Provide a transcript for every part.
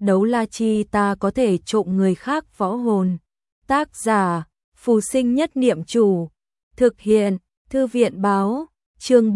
đấu la chi ta có thể trộm người khác võ hồn. Tác giả, Phù Sinh Nhất Niệm Chủ. Thực hiện, Thư viện Báo. Chương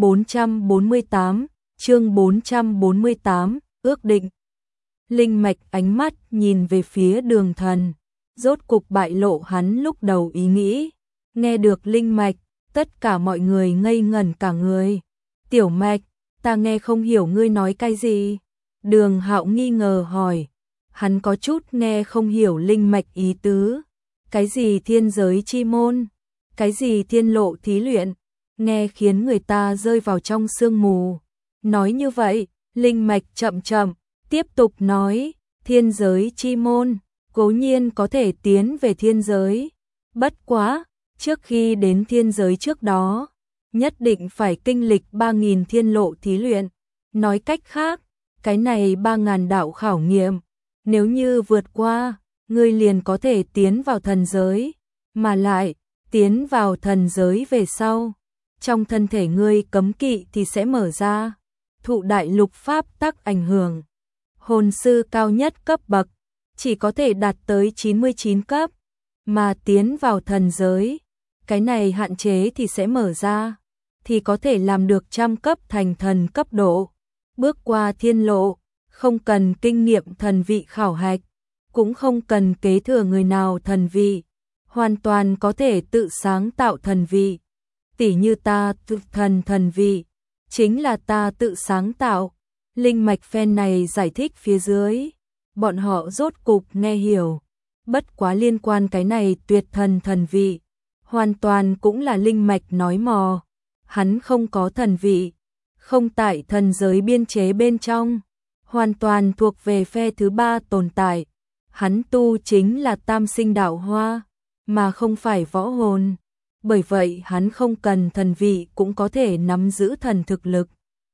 448, ước định. Linh mạch ánh mắt nhìn về phía Đường Thần, rốt cục bại lộ hắn lúc đầu ý nghĩ. Nghe được linh mạch, tất cả mọi người ngây ngẩn cả người. Tiểu Mạch, ta nghe không hiểu ngươi nói cái gì? Đường Hạo nghi ngờ hỏi. Hắn có chút nghe không hiểu linh mạch ý tứ. Cái gì thiên giới chi môn? Cái gì thiên lộ thí luyện? Nghe khiến người ta rơi vào trong sương mù. Nói như vậy, linh mạch chậm chậm tiếp tục nói, thiên giới chi môn, cố nhiên có thể tiến về thiên giới. Bất quá, trước khi đến thiên giới trước đó, nhất định phải kinh lịch 3.000 thiên lộ thí luyện. Nói cách khác, cái này 3.000 đạo khảo nghiệm, nếu như vượt qua, ngươi liền có thể tiến vào thần giới, mà lại, tiến vào thần giới về sau. Trong thân thể ngươi cấm kỵ thì sẽ mở ra, thụ đại lục pháp tắc ảnh hưởng. Hồn sư cao nhất cấp bậc, chỉ có thể đạt tới 99 cấp, mà tiến vào thần giới, cái này hạn chế thì sẽ mở ra, thì có thể làm được 100 cấp thành thần cấp độ. Bước qua thiên lộ, không cần kinh nghiệm thần vị khảo hạch, cũng không cần kế thừa người nào thần vị, hoàn toàn có thể tự sáng tạo thần vị. Tỉ như ta tự thần vị, chính là ta tự sáng tạo. Linh mạch phen này giải thích phía dưới, bọn họ rốt cục nghe hiểu. Bất quá liên quan cái này tuyệt thần vị, hoàn toàn cũng là linh mạch nói mò. Hắn không có thần vị, không tại thần giới biên chế bên trong, hoàn toàn thuộc về phe thứ ba tồn tại. Hắn tu chính là tam sinh đạo hoa, mà không phải võ hồn. Bởi vậy hắn không cần thần vị cũng có thể nắm giữ thần thực lực.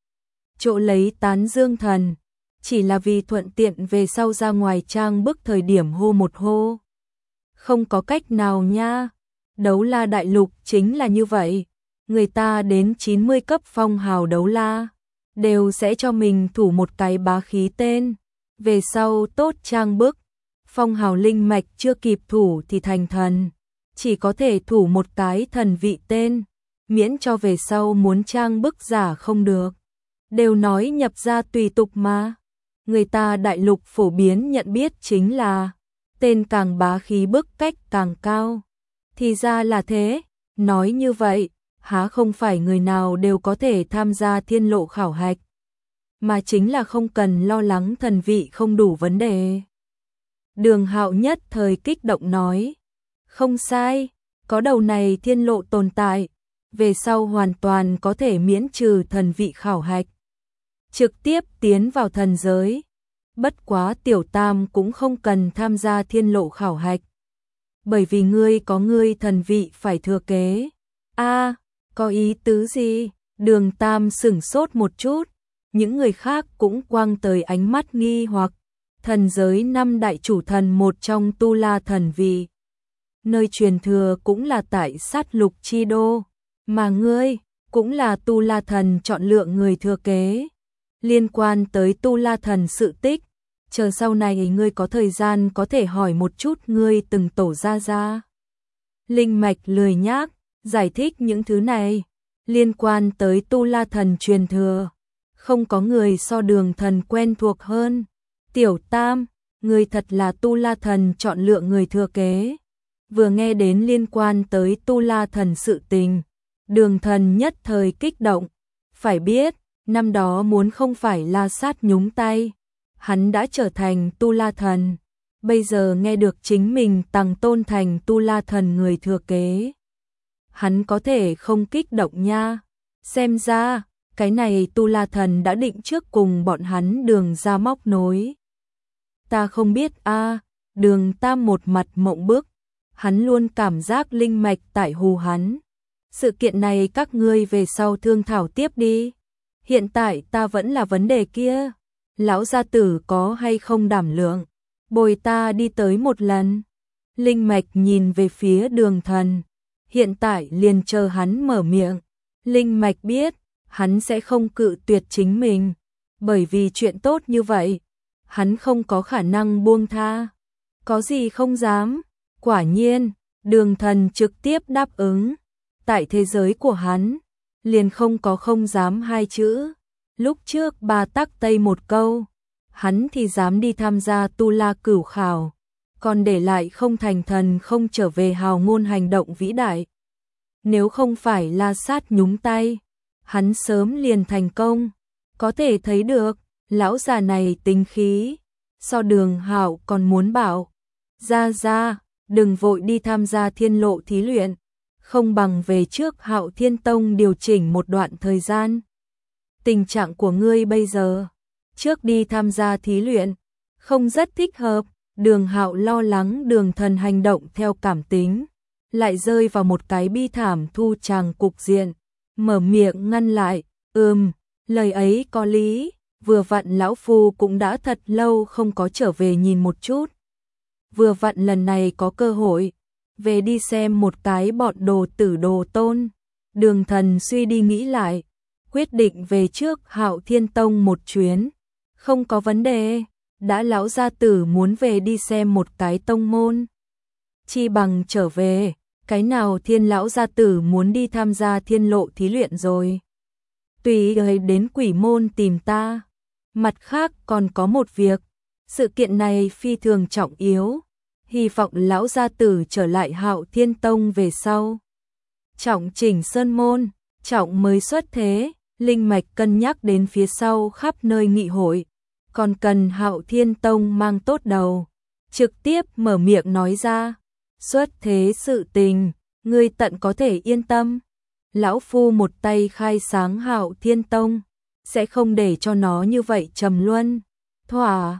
Chỗ lấy tán dương thần, chỉ là vì thuận tiện về sau ra ngoài trang bức thời điểm hô một hô. Không có cách nào nha, đấu la đại lục chính là như vậy. Người ta đến 90 cấp phong hào đấu la, đều sẽ cho mình thủ một cái bá khí tên. Về sau tốt trang bức, phong hào linh mạch chưa kịp thủ thì thành thần, chỉ có thể thủ một cái thần vị tên, miễn cho về sau muốn trang bức giả không được. Đều nói nhập ra tùy tục mà. Người ta đại lục phổ biến nhận biết chính là tên càng bá khí bức cách càng cao. Thì ra là thế, nói như vậy, há không phải người nào đều có thể tham gia thiên lộ khảo hạch, mà chính là không cần lo lắng thần vị không đủ vấn đề. Đường Hạo nhất thời kích động nói, không sai, có đầu này thiên lộ tồn tại, về sau hoàn toàn có thể miễn trừ thần vị khảo hạch, trực tiếp tiến vào thần giới. Bất quá Tiểu Tam cũng không cần tham gia thiên lộ khảo hạch, bởi vì ngươi có ngươi thần vị phải thừa kế. A, có ý tứ gì? Đường Tam sửng sốt một chút, những người khác cũng quăng tới ánh mắt nghi hoặc. Thần giới 5 đại chủ thần một trong Tu La thần vị, nơi truyền thừa cũng là tại sát lục chi đô, mà ngươi cũng là Tu La thần chọn lựa người thừa kế. Liên quan tới Tu La thần sự tích, chờ sau này ngươi có thời gian có thể hỏi một chút ngươi từng tổ ra. Linh mạch lười nhác giải thích những thứ này, liên quan tới Tu La thần truyền thừa, không có người so Đường Thần quen thuộc hơn. Tiểu Tam, ngươi thật là Tu La thần chọn lựa người thừa kế. Vừa nghe đến liên quan tới Tu La thần sự tình, Đường Thần nhất thời kích động. Phải biết, năm đó muốn không phải La Sát nhúng tay, hắn đã trở thành Tu La thần. Bây giờ nghe được chính mình tăng tôn thành Tu La thần người thừa kế, hắn có thể không kích động nha. Xem ra, cái này Tu La thần đã định trước cùng bọn hắn Đường ra móc nối. Ta không biết a. Đường Tam một mặt mộng bức, hắn luôn cảm giác linh mạch tại hù hắn. Sự kiện này các ngươi về sau thương thảo tiếp đi. Hiện tại ta vẫn là vấn đề kia, lão gia tử có hay không đảm lượng bồi ta đi tới một lần. Linh mạch nhìn về phía Đường Thần, hiện tại liền chờ hắn mở miệng. Linh mạch biết, hắn sẽ không cự tuyệt chính mình, bởi vì chuyện tốt như vậy, hắn không có khả năng buông tha. Có gì không dám? Quả nhiên, Đường Thần trực tiếp đáp ứng. Tại thế giới của hắn, liền không có không dám hai chữ. Lúc trước bà tắc tây một câu, hắn thì dám đi tham gia tu la cửu khảo, còn để lại không thành thần không trở về hào ngôn hành động vĩ đại. Nếu không phải La Sát nhúng tay, hắn sớm liền thành công. Có thể thấy được, lão già này tính khí, so Đường Hạo còn muốn bảo, ra, đừng vội đi tham gia thiên lộ thí luyện, không bằng về trước Hạo Thiên Tông điều chỉnh một đoạn thời gian. Tình trạng của ngươi bây giờ, trước đi tham gia thí luyện, không rất thích hợp. Đường Hạo lo lắng Đường Thần hành động theo cảm tính, lại rơi vào một cái bi thảm thu tràng cục diện, mở miệng ngăn lại, lời ấy có lý, vừa vặn lão phu cũng đã thật lâu không có trở về nhìn một chút. Vừa vặn lần này có cơ hội, về đi xem một cái bọn đồ tử đồ tôn. Đường Thần suy đi nghĩ lại, quyết định về trước Hạo Thiên Tông một chuyến, không có vấn đề. Đã lão gia tử muốn về đi xem một cái tông môn, chi bằng trở về. Cái nào Thiên lão gia tử muốn đi tham gia thiên lộ thí luyện rồi, tùy ấy đến Quỷ môn tìm ta. Mặt khác còn có một việc, sự kiện này phi thường trọng yếu, hy vọng lão gia tử trở lại Hạo Thiên Tông về sau, trọng chỉnh sơn môn, trọng mới xuất thế. Linh mạch cân nhắc đến phía sau khắp nơi nghị hội, còn cần Hạo Thiên Tông mang tốt đầu, trực tiếp mở miệng nói ra, xuất thế sự tình, ngươi tận có thể yên tâm. Lão phu một tay khai sáng Hạo Thiên Tông, sẽ không để cho nó như vậy trầm luân. Thỏa,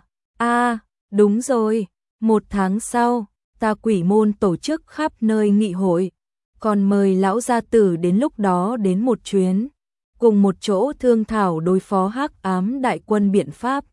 đúng rồi, 1 tháng sau, ta Quỷ môn tổ chức khắp nơi nghị hội, còn mời lão gia tử đến lúc đó đến một chuyến, cùng một chỗ thương thảo đối phó hắc ám đại quân biện pháp.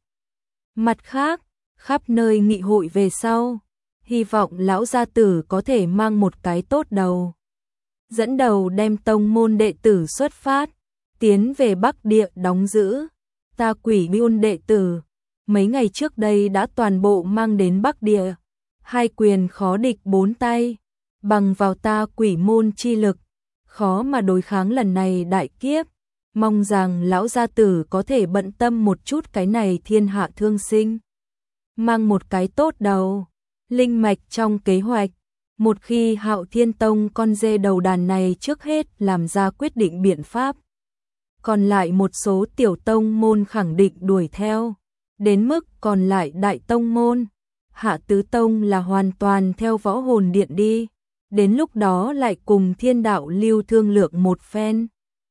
Mặt khác, khắp nơi nghị hội về sau, hy vọng lão gia tử có thể mang một cái tốt đầu, dẫn đầu đem tông môn đệ tử xuất phát, tiến về Bắc Địa đóng giữ. Ta Quỷ môn đệ tử, mấy ngày trước đây đã toàn bộ mang đến Bắc Địa, 2 quyền khó địch 4 tay, bằng vào ta Quỷ môn chi lực, khó mà đối kháng lần này đại kiếp. Mong rằng lão gia tử có thể bận tâm một chút cái này thiên hạ thương sinh, mang một cái tốt đầu. Linh mạch trong kế hoạch, một khi Hạo Thiên Tông con dê đầu đàn này trước hết làm ra quyết định biện pháp, còn lại một số tiểu tông môn khẳng định đuổi theo, đến mức còn lại đại tông môn, Hạ Tứ Tông là hoàn toàn theo Võ Hồn Điện đi, đến lúc đó lại cùng Thiên Đạo Lưu thương lượng một phen.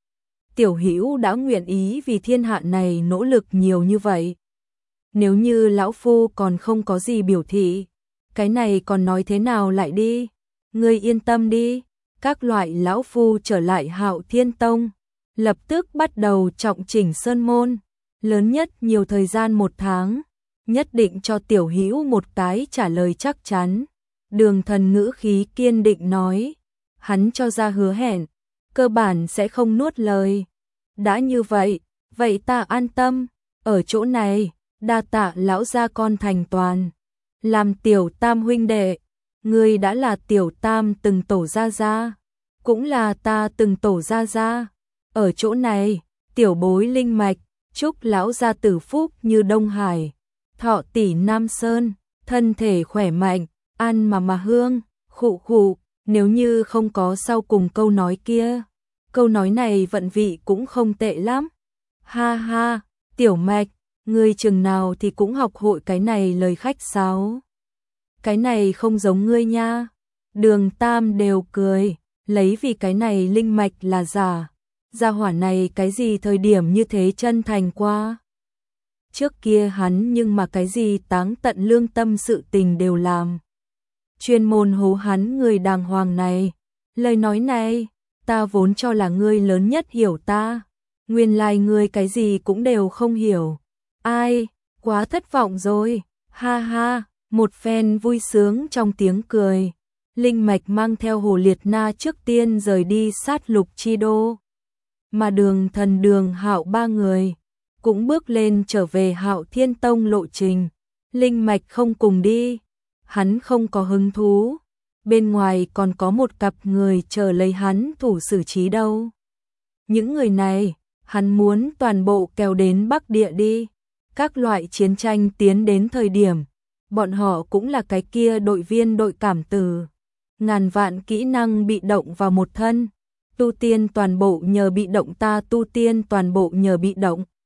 Tiểu Hữu đã nguyện ý vì thiên hạ này nỗ lực nhiều như vậy, nếu như lão phu còn không có gì biểu thị, cái này còn nói thế nào lại đi. Ngươi yên tâm đi, các loại lão phu trở lại Hạo Thiên Tông, lập tức bắt đầu trọng chỉnh sơn môn, lớn nhất nhiều thời gian 1 tháng, nhất định cho tiểu hữu một cái trả lời chắc chắn. Đường Thần ngữ khí kiên định nói, hắn cho ra hứa hẹn, cơ bản sẽ không nuốt lời. Đã như vậy, vậy ta an tâm, ở chỗ này, đa tạ lão gia con thành toàn. Làm tiểu tam huynh đệ, ngươi đã là tiểu tam từng tổ gia gia, cũng là ta từng tổ gia gia. Ở chỗ này, tiểu bối linh mạch, chúc lão gia tử phúc như Đông Hải, thọ tỷ Nam Sơn, thân thể khỏe mạnh, ăn mà hương, khụ khụ. Nếu như không có sau cùng câu nói kia, câu nói này vận vị cũng không tệ lắm. Ha ha, tiểu mạch, ngươi chừng nào thì cũng học hội cái này lời khách sáo. Cái này không giống ngươi nha. Đường Tam đều cười, lấy vì cái này linh mạch là giả. Gia hỏa này cái gì thời điểm như thế chân thành qua. Trước kia hắn nhưng mà cái gì táng tận lương tâm sự tình đều làm. Chuyên môn hố hắn người đàng hoàng này. Lời nói này, ta vốn cho là ngươi lớn nhất hiểu ta. Nguyên lai ngươi cái gì cũng đều không hiểu. Ai, quá thất vọng rồi. Ha ha, một phen vui sướng trong tiếng cười. Linh mạch mang theo Hồ Liệt Na trước tiên rời đi sát Lục Chi Đô. Mà Đường Thần Đường Hạo 3 người cũng bước lên trở về Hạo Thiên Tông lộ trình. Linh Mạch không cùng đi, hắn không có hứng thú, bên ngoài còn có một cặp người chờ lấy hắn thủ xử trí đâu. Những người này, hắn muốn toàn bộ kéo đến Bắc Địa đi. Các loại chiến tranh tiến đến thời điểm, bọn họ cũng là cái kia đội viên đội cảm tử. Ngàn vạn kỹ năng bị động vào một thân, tu tiên toàn bộ nhờ bị động ta tu tiên toàn bộ nhờ bị động.